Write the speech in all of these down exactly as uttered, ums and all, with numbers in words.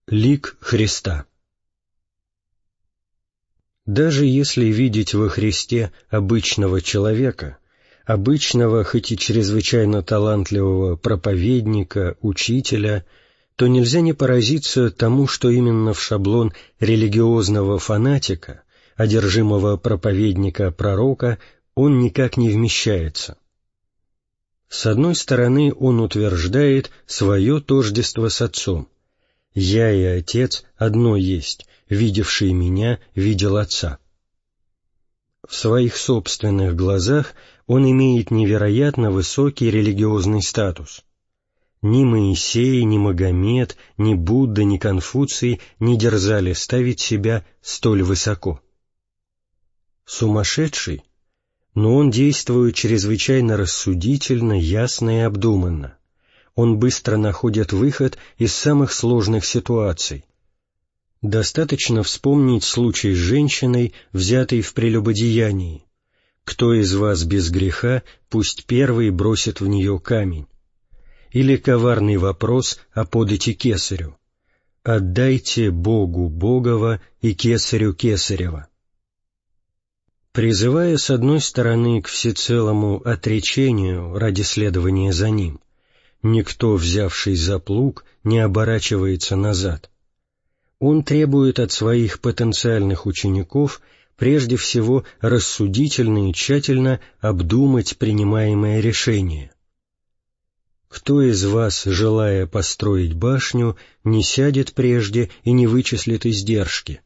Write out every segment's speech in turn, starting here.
Лик Христа. Даже если видеть во Христе обычного человека, обычного, хоть и чрезвычайно талантливого проповедника, учителя, то нельзя не поразиться тому, что именно в шаблон религиозного фанатика, одержимого проповедника-пророка, он никак не вмещается. С одной стороны, он утверждает свое тождество с Отцом. «Я и Отец одно есть, видевший Меня видел Отца». В своих собственных глазах он имеет невероятно высокий религиозный статус. Ни Моисей, ни Магомед, ни Будда, ни Конфуций не дерзали ставить себя столь высоко. Сумасшедший? Но он действует чрезвычайно рассудительно, ясно и обдуманно. Он быстро находит выход из самых сложных ситуаций. Достаточно вспомнить случай с женщиной, взятой в прелюбодеянии. «Кто из вас без греха, пусть первый бросит в нее камень». Или коварный вопрос о подати кесарю. «Отдайте Богу Богова и кесарю Кесарева». Призывая, с одной стороны, к всецелому отречению ради следования за Ним, никто, взявшись за плуг, не оборачивается назад. Он требует от своих потенциальных учеников прежде всего рассудительно и тщательно обдумать принимаемое решение. «Кто из вас, желая построить башню, не сядет прежде и не вычислит издержки?»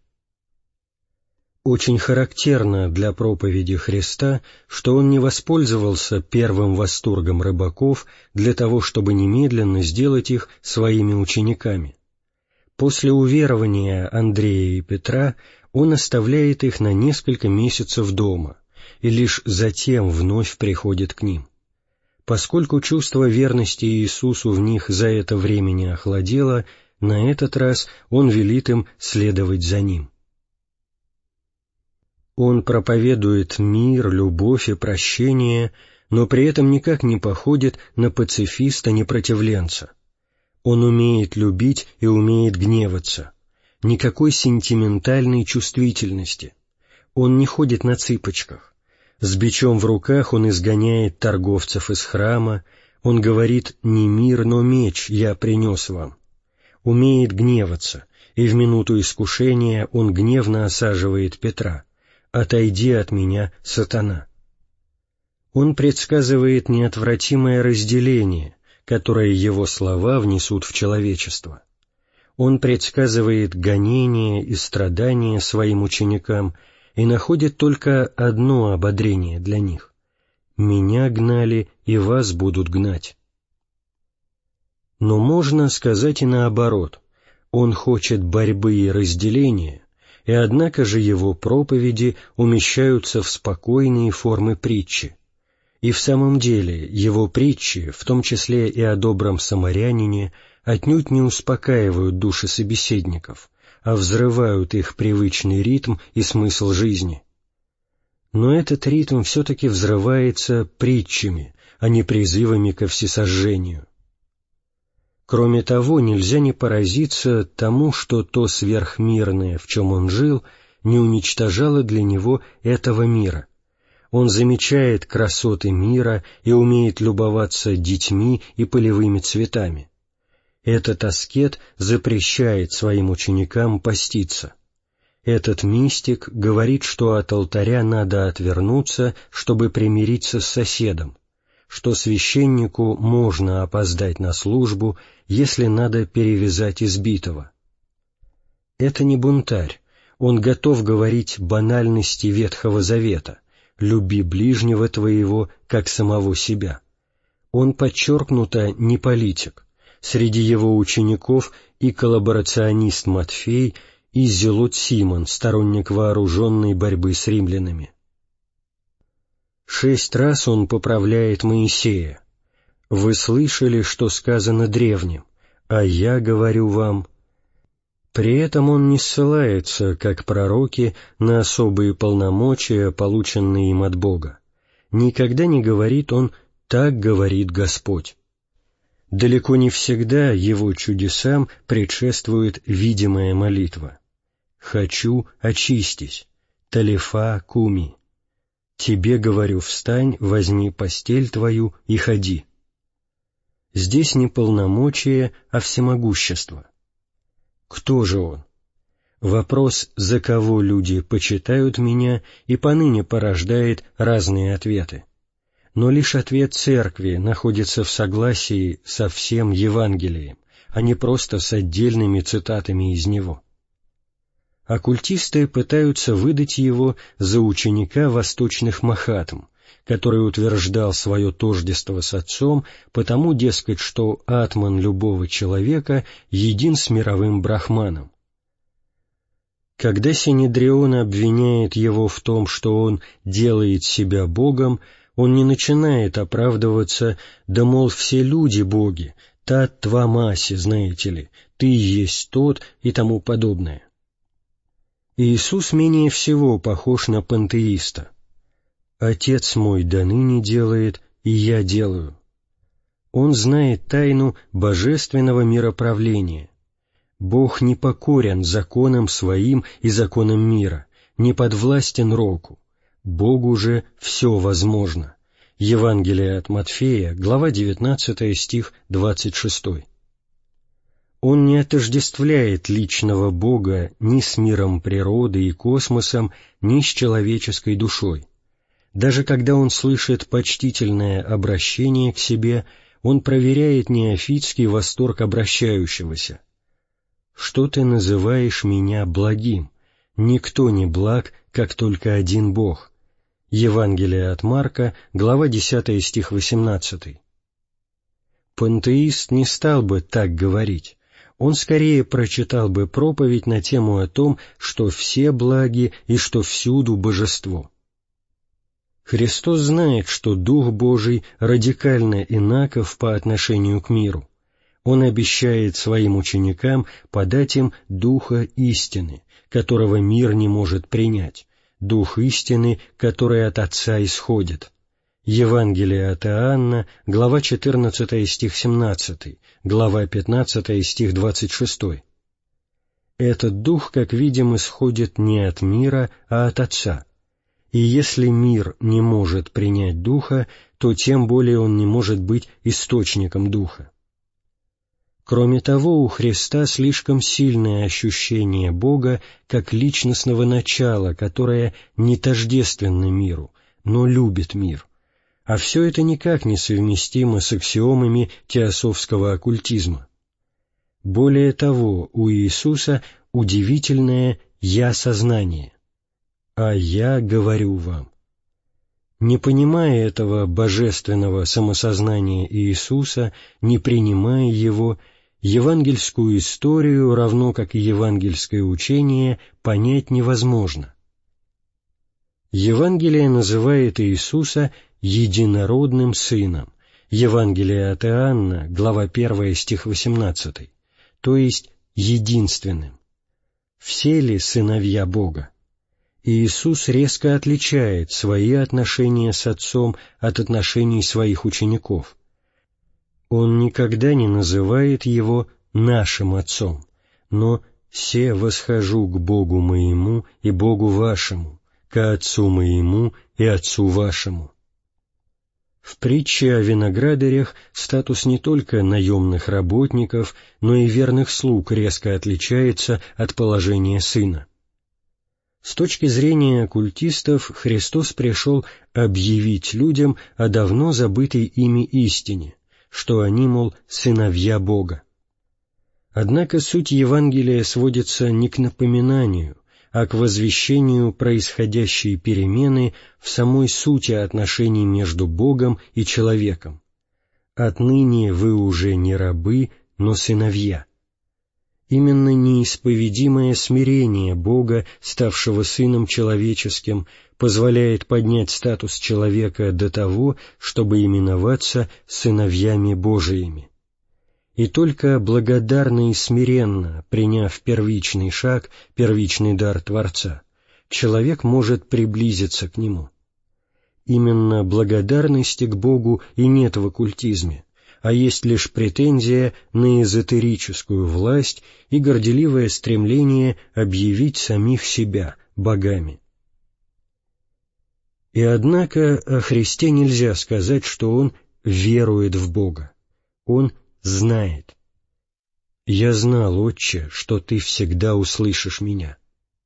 Очень характерно для проповеди Христа, что Он не воспользовался первым восторгом рыбаков для того, чтобы немедленно сделать их своими учениками. После уверования Андрея и Петра Он оставляет их на несколько месяцев дома и лишь затем вновь приходит к ним. Поскольку чувство верности Иисусу в них за это время не охладело, на этот раз Он велит им следовать за Ним. Он проповедует мир, любовь и прощение, но при этом никак не походит на пацифиста-непротивленца. Он умеет любить и умеет гневаться. Никакой сентиментальной чувствительности. Он не ходит на цыпочках. С бичом в руках он изгоняет торговцев из храма. Он говорит: «Не мир, но меч я принес вам». Умеет гневаться, и в минуту искушения он гневно осаживает Петра: «Отойди от меня, сатана». Он предсказывает неотвратимое разделение, которое его слова внесут в человечество. Он предсказывает гонение и страдания своим ученикам и находит только одно ободрение для них: «Меня гнали, и вас будут гнать». Но можно сказать и наоборот. Он хочет борьбы и разделения, и однако же его проповеди умещаются в спокойные формы притчи. И в самом деле его притчи, в том числе и о добром самарянине, отнюдь не успокаивают души собеседников, а взрывают их привычный ритм и смысл жизни. Но этот ритм все-таки взрывается притчами, а не призывами ко всесожжению. Кроме того, нельзя не поразиться тому, что то сверхмирное, в чем он жил, не уничтожало для него этого мира. Он замечает красоты мира и умеет любоваться детьми и полевыми цветами. Этот аскет запрещает своим ученикам поститься. Этот мистик говорит, что от алтаря надо отвернуться, чтобы примириться с соседом, что священнику можно опоздать на службу, если надо перевязать избитого. Это не бунтарь, он готов говорить банальности Ветхого Завета: «Люби ближнего твоего, как самого себя». Он подчеркнуто не политик. Среди его учеников и коллаборационист Матфей, и зелот Симон, сторонник вооруженной борьбы с римлянами. Шесть раз он поправляет Моисея: «Вы слышали, что сказано древним, а я говорю вам». При этом он не ссылается, как пророки, на особые полномочия, полученные им от Бога. Никогда не говорит он «так говорит Господь». Далеко не всегда его чудесам предшествует видимая молитва. «Хочу, очистись, талифа куми. Тебе, говорю, встань, возьми постель твою и ходи». Здесь не полномочие, а всемогущество. Кто же он? Вопрос, за кого люди почитают меня, и поныне порождает разные ответы. Но лишь ответ Церкви находится в согласии со всем Евангелием, а не просто с отдельными цитатами из него. Оккультисты пытаются выдать его за ученика восточных махатм, который утверждал свое тождество с Отцом, потому, дескать, что атман любого человека един с мировым брахманом. Когда Синедрион обвиняет его в том, что он делает себя Богом, он не начинает оправдываться, да, мол, все люди боги, тат твамаси, знаете ли, ты есть тот и тому подобное. Иисус менее всего похож на пантеиста. «Отец мой доныне делает, и я делаю». Он знает тайну божественного мироправления. Бог не покорен законам своим и законам мира, не подвластен року. Богу же все возможно. Евангелие от Матфея, глава девятнадцатая, стих двадцать шестой. Он не отождествляет личного Бога ни с миром природы и космосом, ни с человеческой душой. Даже когда он слышит почтительное обращение к себе, он проверяет неофитский восторг обращающегося. «Что ты называешь меня благим? Никто не благ, как только один Бог». Евангелие от Марка, глава десятая, стих восемнадцатый. Пантеист не стал бы так говорить. Он скорее прочитал бы проповедь на тему о том, что все благи и что всюду божество. Христос знает, что Дух Божий радикально инаков по отношению к миру. Он обещает своим ученикам подать им Духа истины, которого мир не может принять, Дух истины, который от Отца исходит. Евангелие от Иоанна, глава четырнадцатая, стих семнадцатый, глава пятнадцатая, стих двадцать шестой. Этот Дух, как видим, исходит не от мира, а от Отца. И если мир не может принять Духа, то тем более он не может быть источником Духа. Кроме того, у Христа слишком сильное ощущение Бога как личностного начала, которое не тождественно миру, но любит мир. А все это никак не совместимо с аксиомами теософского оккультизма. Более того, у Иисуса удивительное «я-сознание». «А я говорю вам». Не понимая этого божественного самосознания Иисуса, не принимая его, евангельскую историю, равно как и евангельское учение, понять невозможно. Евангелие называет Иисуса единородным Сыном, Евангелие от Иоанна, глава первая, стих восемнадцатый, то есть единственным. Все ли сыновья Бога? Иисус резко отличает свои отношения с Отцом от отношений своих учеников. Он никогда не называет его «нашим Отцом», но «се восхожу к Богу моему и Богу вашему, ко Отцу моему и Отцу вашему». В притче о виноградарях статус не только наемных работников, но и верных слуг резко отличается от положения сына. С точки зрения оккультистов, Христос пришел объявить людям о давно забытой ими истине, что они, мол, сыновья Бога. Однако суть Евангелия сводится не к напоминанию, а к возвещению происходящей перемены в самой сути отношений между Богом и человеком. «Отныне вы уже не рабы, но сыновья». Именно неисповедимое смирение Бога, ставшего Сыном Человеческим, позволяет поднять статус человека до того, чтобы именоваться сыновьями Божиими. И только благодарно и смиренно, приняв первичный шаг, первичный дар Творца, человек может приблизиться к Нему. Именно благодарности к Богу и нет в оккультизме, а есть лишь претензия на эзотерическую власть и горделивое стремление объявить самих себя богами. И однако о Христе нельзя сказать, что Он верует в Бога. Он знает. «Я знал, Отче, что Ты всегда услышишь меня».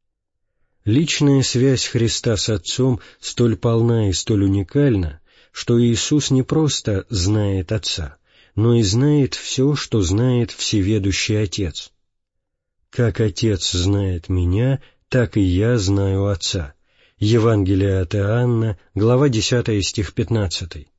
Личная связь Христа с Отцом столь полна и столь уникальна, что Иисус не просто знает Отца, но и знает все, что знает Всеведущий Отец. «Как Отец знает Меня, так и Я знаю Отца». Евангелие от Иоанна, глава десятая, стих пятнадцатый.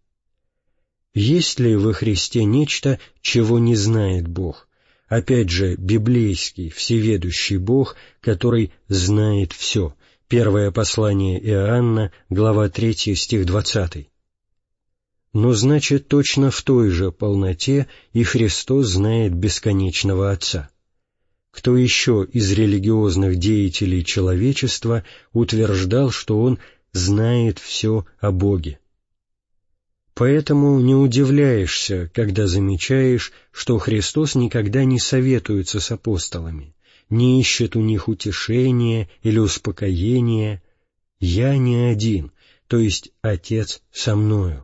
Есть ли во Христе нечто, чего не знает Бог? Опять же, библейский, всеведущий Бог, который знает все. Первое послание Иоанна, глава третья, стих двадцатый. Но значит, точно в той же полноте и Христос знает бесконечного Отца. Кто еще из религиозных деятелей человечества утверждал, что он знает все о Боге? Поэтому не удивляешься, когда замечаешь, что Христос никогда не советуется с апостолами, не ищет у них утешения или успокоения. «Я не один», то есть Отец со мною.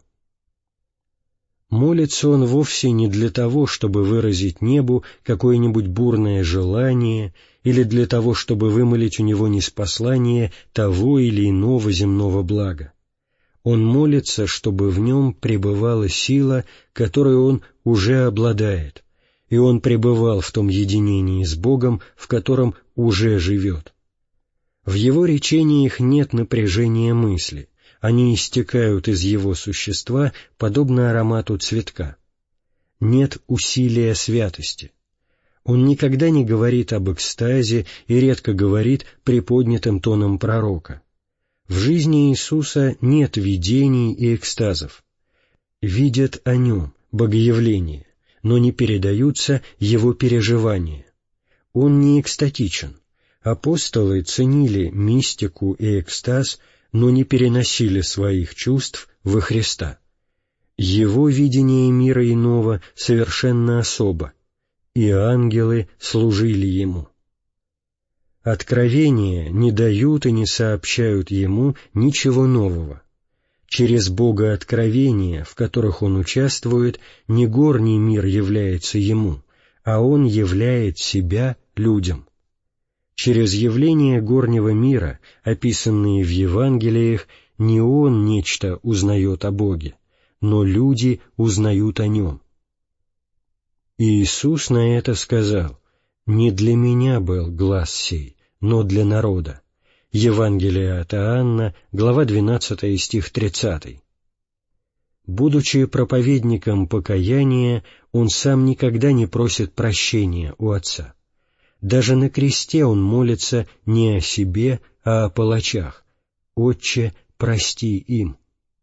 Молится он вовсе не для того, чтобы выразить небу какое-нибудь бурное желание или для того, чтобы вымолить у него ниспослание того или иного земного блага. Он молится, чтобы в нем пребывала сила, которой он уже обладает, и он пребывал в том единении с Богом, в котором уже живет. В его речениях нет напряжения мысли, они истекают из его существа, подобно аромату цветка. Нет усилия святости. Он никогда не говорит об экстазе и редко говорит приподнятым тоном пророка. В жизни Иисуса нет видений и экстазов. Видят о Нем, богоявление, но не передаются Его переживания. Он не экстатичен. Апостолы ценили мистику и экстаз, но не переносили своих чувств во Христа. Его видение мира иного совершенно особо, и ангелы служили Ему. Откровения не дают и не сообщают Ему ничего нового. Через Бога откровения, в которых Он участвует, не горний мир является Ему, а Он являет себя людям. Через явления горнего мира, описанные в Евангелиях, не Он нечто узнает о Боге, но люди узнают о Нем. И Иисус на это сказал: «Не для меня был глас сей, но для народа». Евангелие от Иоанна, глава двенадцатая, стих тридцатый. Будучи проповедником покаяния, Он сам никогда не просит прощения у Отца. Даже на кресте Он молится не о себе, а о палачах. «Отче, прости им».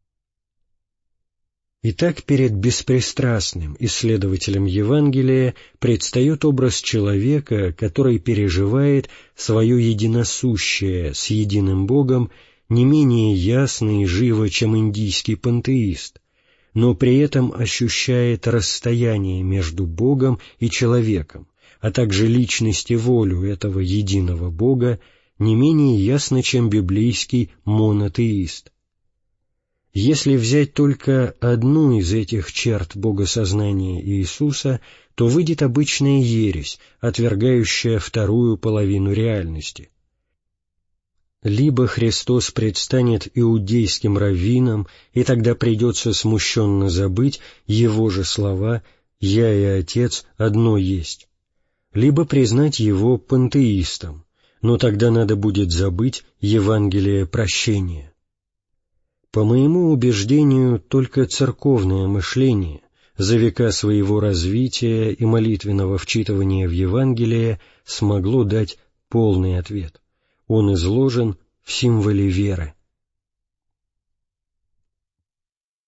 Итак, перед беспристрастным исследователем Евангелия предстает образ человека, который переживает свое единосущее с единым Богом не менее ясно и живо, чем индийский пантеист, но при этом ощущает расстояние между Богом и человеком, а также личность и волю этого единого Бога не менее ясно, чем библейский монотеист. Если взять только одну из этих черт богосознания Иисуса, то выйдет обычная ересь, отвергающая вторую половину реальности. Либо Христос предстанет иудейским раввинам, и тогда придется смущенно забыть Его же слова «Я и Отец одно есть», либо признать Его пантеистом, но тогда надо будет забыть Евангелие прощения. По моему убеждению, только церковное мышление за века своего развития и молитвенного вчитывания в Евангелие смогло дать полный ответ. Он изложен в символе веры.